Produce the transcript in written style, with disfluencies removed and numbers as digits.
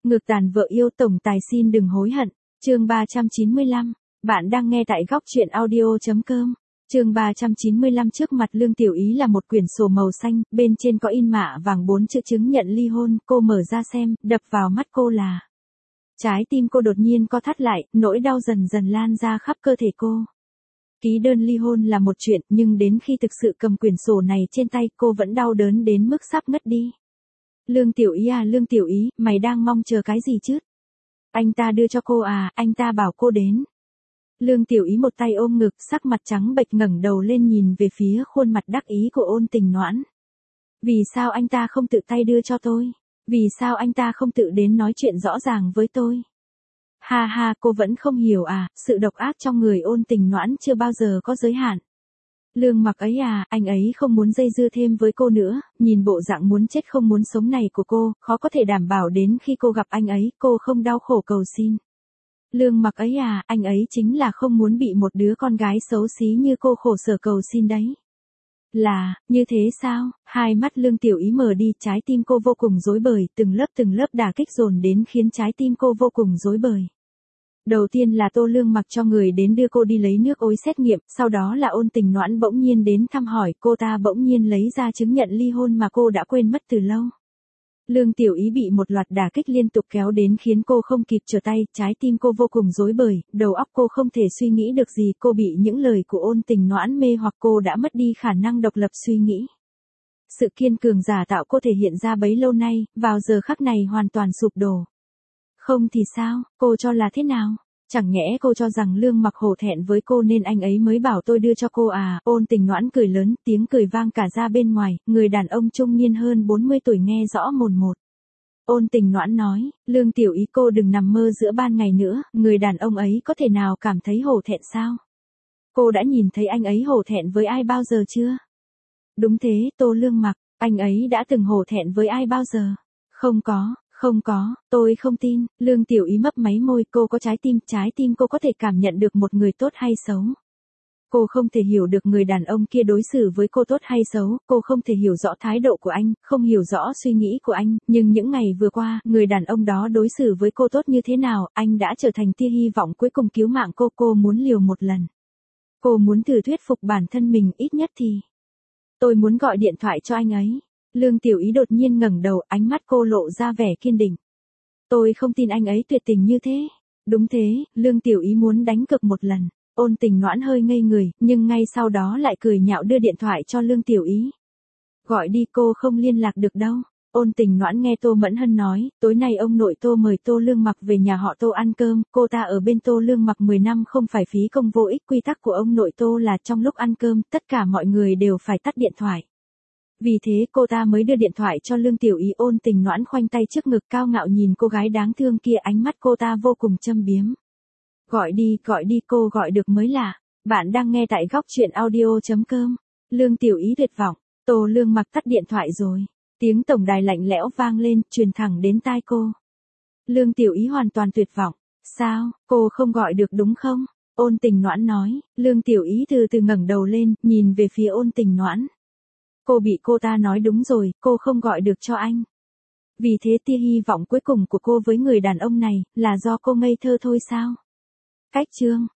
Ngược tàn vợ yêu tổng tài xin đừng hối hận. Chương 395. Bạn đang nghe tại góc truyện audio.com. Chương 395. Trước mặt Lương Tiểu Ý là một quyển sổ màu xanh, bên trên có in mạ vàng 4 chữ chứng nhận ly hôn. Cô mở ra xem, đập vào mắt cô là trái tim cô đột nhiên co thắt lại, nỗi đau dần dần lan ra khắp cơ thể cô. Ký đơn ly hôn là một chuyện, nhưng đến khi thực sự cầm quyển sổ này trên tay, cô vẫn đau đớn đến mức sắp ngất đi. Lương Tiểu Ý à, Lương Tiểu Ý, mày đang mong chờ cái gì chứ? Anh ta đưa cho cô à, anh ta bảo cô đến. Lương Tiểu Ý một tay ôm ngực, sắc mặt trắng bệch, ngẩng đầu lên nhìn về phía khuôn mặt đắc ý của Ôn Tình Noãn. Vì sao anh ta không tự tay đưa cho tôi? Vì sao anh ta không tự đến nói chuyện rõ ràng với tôi? Ha ha, cô vẫn không hiểu à, sự độc ác trong người Ôn Tình Noãn chưa bao giờ có giới hạn. Lương Mặc ấy à, anh ấy không muốn dây dưa thêm với cô nữa, nhìn bộ dạng muốn chết không muốn sống này của cô, khó có thể đảm bảo đến khi cô gặp anh ấy, cô không đau khổ cầu xin. Lương Mặc ấy à, anh ấy chính là không muốn bị một đứa con gái xấu xí như cô khổ sở cầu xin đấy. Là, như thế sao? Hai mắt Lương Tiểu Ý mở đi, trái tim cô vô cùng rối bời, từng lớp đả kích dồn đến khiến trái tim cô vô cùng rối bời. Đầu tiên là Tô Lương Mặc cho người đến đưa cô đi lấy nước ối xét nghiệm, sau đó là Ôn Tình Noãn bỗng nhiên đến thăm hỏi, cô ta bỗng nhiên lấy ra chứng nhận ly hôn mà cô đã quên mất từ lâu. Lương Tiểu Ý bị một loạt đả kích liên tục kéo đến khiến cô không kịp trở tay, trái tim cô vô cùng rối bời, đầu óc cô không thể suy nghĩ được gì, cô bị những lời của Ôn Tình Noãn mê hoặc, cô đã mất đi khả năng độc lập suy nghĩ. Sự kiên cường giả tạo cô thể hiện ra bấy lâu nay, vào giờ khắc này hoàn toàn sụp đổ. Không thì sao, cô cho là thế nào? Chẳng nhẽ cô cho rằng Lương Mặc hổ thẹn với cô nên anh ấy mới bảo tôi đưa cho cô à? Ôn Tình Noãn cười lớn, tiếng cười vang cả ra bên ngoài, người đàn ông trung niên hơn 40 tuổi nghe rõ mồn một. Ôn Tình Noãn nói, Lương Tiểu Ý, cô đừng nằm mơ giữa ban ngày nữa, người đàn ông ấy có thể nào cảm thấy hổ thẹn sao? Cô đã nhìn thấy anh ấy hổ thẹn với ai bao giờ chưa? Đúng thế, Tô Lương Mặc, anh ấy đã từng hổ thẹn với ai bao giờ? Không có, tôi không tin. Lương Tiểu Ý mấp máy môi, cô có trái tim cô có thể cảm nhận được một người tốt hay xấu. Cô không thể hiểu được người đàn ông kia đối xử với cô tốt hay xấu, cô không thể hiểu rõ thái độ của anh, không hiểu rõ suy nghĩ của anh, nhưng những ngày vừa qua, người đàn ông đó đối xử với cô tốt như thế nào, anh đã trở thành tia hy vọng cuối cùng cứu mạng cô muốn liều một lần. Cô muốn thử thuyết phục bản thân mình, ít nhất thì tôi muốn gọi điện thoại cho anh ấy. Lương Tiểu Ý đột nhiên ngẩng đầu, ánh mắt cô lộ ra vẻ kiên định. Tôi không tin anh ấy tuyệt tình như thế. Đúng thế, Lương Tiểu Ý muốn đánh cược một lần. Ôn Tình Noãn hơi ngây người, nhưng ngay sau đó lại cười nhạo đưa điện thoại cho Lương Tiểu Ý. Gọi đi, cô không liên lạc được đâu. Ôn Tình Noãn nghe Tô Mẫn Hân nói, tối nay ông nội Tô mời Tô Lương Mặc về nhà họ Tô ăn cơm, cô ta ở bên Tô Lương Mặc 10 năm không phải phí công vô ích, quy tắc của ông nội Tô là trong lúc ăn cơm, tất cả mọi người đều phải tắt điện thoại. Vì thế cô ta mới đưa điện thoại cho Lương Tiểu Ý. Ôn Tình Noãn khoanh tay trước ngực cao ngạo nhìn cô gái đáng thương kia, ánh mắt cô ta vô cùng châm biếm. Gọi đi, cô gọi được mới lạ. Bạn đang nghe tại góc truyện audio.com. Lương Tiểu Ý tuyệt vọng, Tô Lương Mặc tắt điện thoại rồi. Tiếng tổng đài lạnh lẽo vang lên, truyền thẳng đến tai cô. Lương Tiểu Ý hoàn toàn tuyệt vọng. Sao, cô không gọi được đúng không? Ôn Tình Noãn nói. Lương Tiểu Ý từ từ ngẩng đầu lên, nhìn về phía Ôn Tình Noãn. Cô bị cô ta nói đúng rồi, cô không gọi được cho anh. Vì thế tia hy vọng cuối cùng của cô với người đàn ông này, là do cô ngây thơ thôi sao? Cách chương